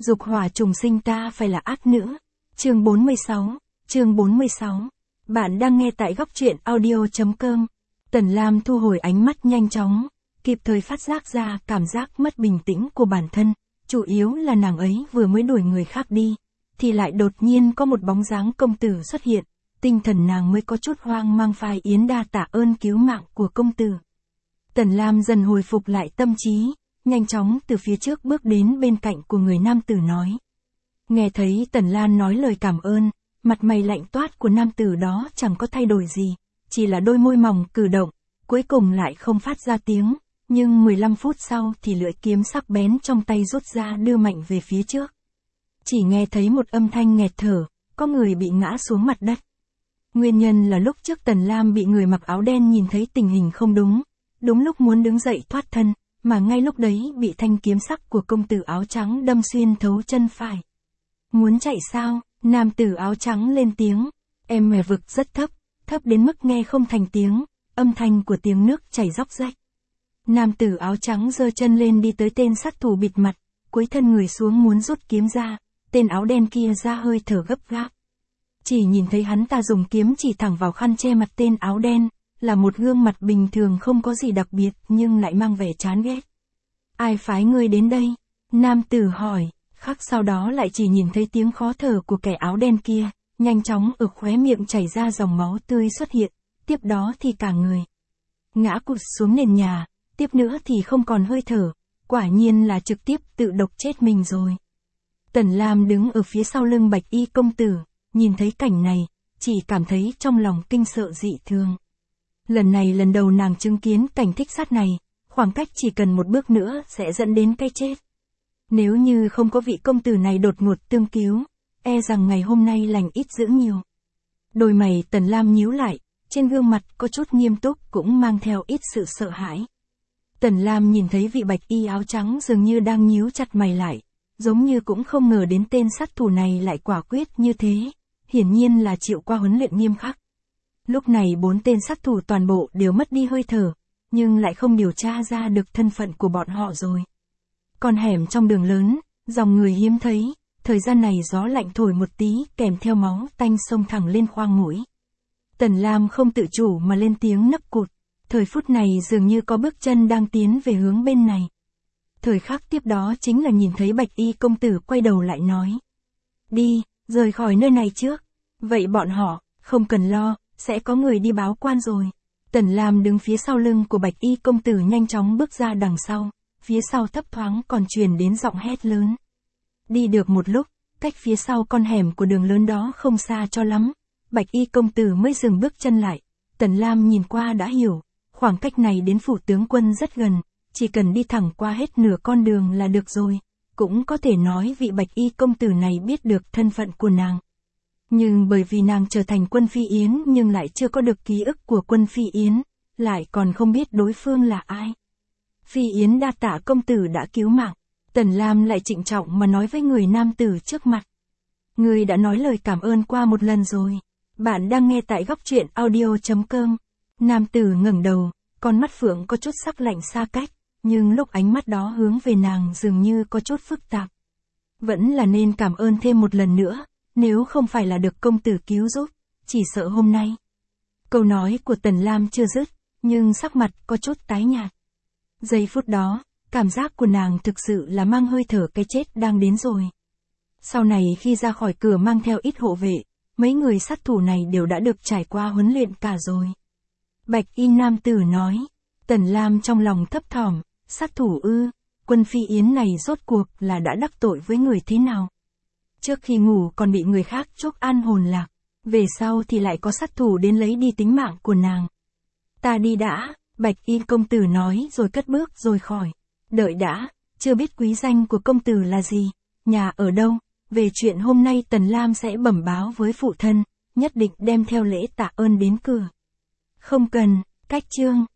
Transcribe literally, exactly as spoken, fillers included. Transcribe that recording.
Dục hỏa trùng sinh ta phải là ác nữ. Chương bốn mươi sáu, chương bốn mươi sáu. Bạn đang nghe tại góc truyện audio.com. Tần Lam thu hồi ánh mắt nhanh chóng, kịp thời phát giác ra cảm giác mất bình tĩnh của bản thân, chủ yếu là nàng ấy vừa mới đuổi người khác đi, thì lại đột nhiên có một bóng dáng công tử xuất hiện, tinh thần nàng mới có chút hoang mang phai yến đa tạ ơn cứu mạng của công tử. Tần Lam dần hồi phục lại tâm trí, nhanh chóng từ phía trước bước đến bên cạnh của người nam tử nói. Nghe thấy Tần Lan nói lời cảm ơn, mặt mày lạnh toát của nam tử đó chẳng có thay đổi gì, chỉ là đôi môi mỏng cử động, cuối cùng lại không phát ra tiếng, nhưng mười lăm phút sau thì lưỡi kiếm sắc bén trong tay rút ra đưa mạnh về phía trước. Chỉ nghe thấy một âm thanh nghẹt thở, có người bị ngã xuống mặt đất. Nguyên nhân là lúc trước Tần Lam bị người mặc áo đen nhìn thấy tình hình không đúng, đúng lúc muốn đứng dậy thoát thân, mà ngay lúc đấy bị thanh kiếm sắc của công tử áo trắng đâm xuyên thấu chân phải. Muốn chạy sao? Nam tử áo trắng lên tiếng, em mè vực rất thấp, thấp đến mức nghe không thành tiếng, âm thanh của tiếng nước chảy róc rách. Nam tử áo trắng giơ chân lên đi tới tên sát thủ bịt mặt, cúi thân người xuống muốn rút kiếm ra, tên áo đen kia ra hơi thở gấp gáp. Chỉ nhìn thấy hắn ta dùng kiếm chỉ thẳng vào khăn che mặt tên áo đen, là một gương mặt bình thường không có gì đặc biệt nhưng lại mang vẻ chán ghét. Ai phái ngươi đến đây? Nam tử hỏi, khắc sau đó lại chỉ nhìn thấy tiếng khó thở của kẻ áo đen kia, nhanh chóng ở khóe miệng chảy ra dòng máu tươi xuất hiện, tiếp đó thì cả người ngã cụt xuống nền nhà, tiếp nữa thì không còn hơi thở, quả nhiên là trực tiếp tự độc chết mình rồi. Tần Lam đứng ở phía sau lưng bạch y công tử, nhìn thấy cảnh này, chỉ cảm thấy trong lòng kinh sợ dị thường. Lần này lần đầu nàng chứng kiến cảnh thích sát này, khoảng cách chỉ cần một bước nữa sẽ dẫn đến cái chết. Nếu như không có vị công tử này đột ngột tương cứu, e rằng ngày hôm nay lành ít dữ nhiều. Đôi mày Tần Lam nhíu lại, trên gương mặt có chút nghiêm túc cũng mang theo ít sự sợ hãi. Tần Lam nhìn thấy vị bạch y áo trắng dường như đang nhíu chặt mày lại, giống như cũng không ngờ đến tên sát thủ này lại quả quyết như thế, hiển nhiên là chịu qua huấn luyện nghiêm khắc. Lúc này bốn tên sát thủ toàn bộ đều mất đi hơi thở, nhưng lại không điều tra ra được thân phận của bọn họ rồi. Con hẻm trong đường lớn, dòng người hiếm thấy, thời gian này gió lạnh thổi một tí kèm theo máu tanh xông thẳng lên khoang mũi. Tần Lam không tự chủ mà lên tiếng nấc cụt, thời phút này dường như có bước chân đang tiến về hướng bên này. Thời khắc tiếp đó chính là nhìn thấy bạch y công tử quay đầu lại nói. Đi, rời khỏi nơi này trước. Vậy bọn họ, không cần lo, sẽ có người đi báo quan rồi. Tần Lam đứng phía sau lưng của bạch y công tử nhanh chóng bước ra đằng sau, phía sau thấp thoáng còn truyền đến giọng hét lớn. Đi được một lúc, cách phía sau con hẻm của đường lớn đó không xa cho lắm, bạch y công tử mới dừng bước chân lại. Tần Lam nhìn qua đã hiểu, khoảng cách này đến phủ tướng quân rất gần, chỉ cần đi thẳng qua hết nửa con đường là được rồi. Cũng có thể nói vị bạch y công tử này biết được thân phận của nàng. Nhưng bởi vì nàng trở thành quân Phi Yến nhưng lại chưa có được ký ức của quân Phi Yến, lại còn không biết đối phương là ai. Phi Yến đa tạ công tử đã cứu mạng. Tần Lam lại trịnh trọng mà nói với người nam tử trước mặt. Người đã nói lời cảm ơn qua một lần rồi. Bạn đang nghe tại góc truyện audio.com. Nam tử ngẩng đầu, con mắt phượng có chút sắc lạnh xa cách, nhưng lúc ánh mắt đó hướng về nàng dường như có chút phức tạp. Vẫn là nên cảm ơn thêm một lần nữa, nếu không phải là được công tử cứu giúp, chỉ sợ hôm nay. Câu nói của Tần Lam chưa dứt, nhưng sắc mặt có chút tái nhạt. Giây phút đó, cảm giác của nàng thực sự là mang hơi thở cái chết đang đến rồi. Sau này khi ra khỏi cửa mang theo ít hộ vệ, mấy người sát thủ này đều đã được trải qua huấn luyện cả rồi. Bạch y nam tử nói. Tần Lam trong lòng thấp thỏm, sát thủ ư, quân Phi Yến này rốt cuộc là đã đắc tội với người thế nào? Trước khi ngủ còn bị người khác chuốc an hồn lạc, về sau thì lại có sát thủ đến lấy đi tính mạng của nàng. Ta đi đã, bạch y công tử nói rồi cất bước rồi khỏi. Đợi đã, chưa biết quý danh của công tử là gì, nhà ở đâu, về chuyện hôm nay Tần Lam sẽ bẩm báo với phụ thân, nhất định đem theo lễ tạ ơn đến cửa. Không cần, cách chương.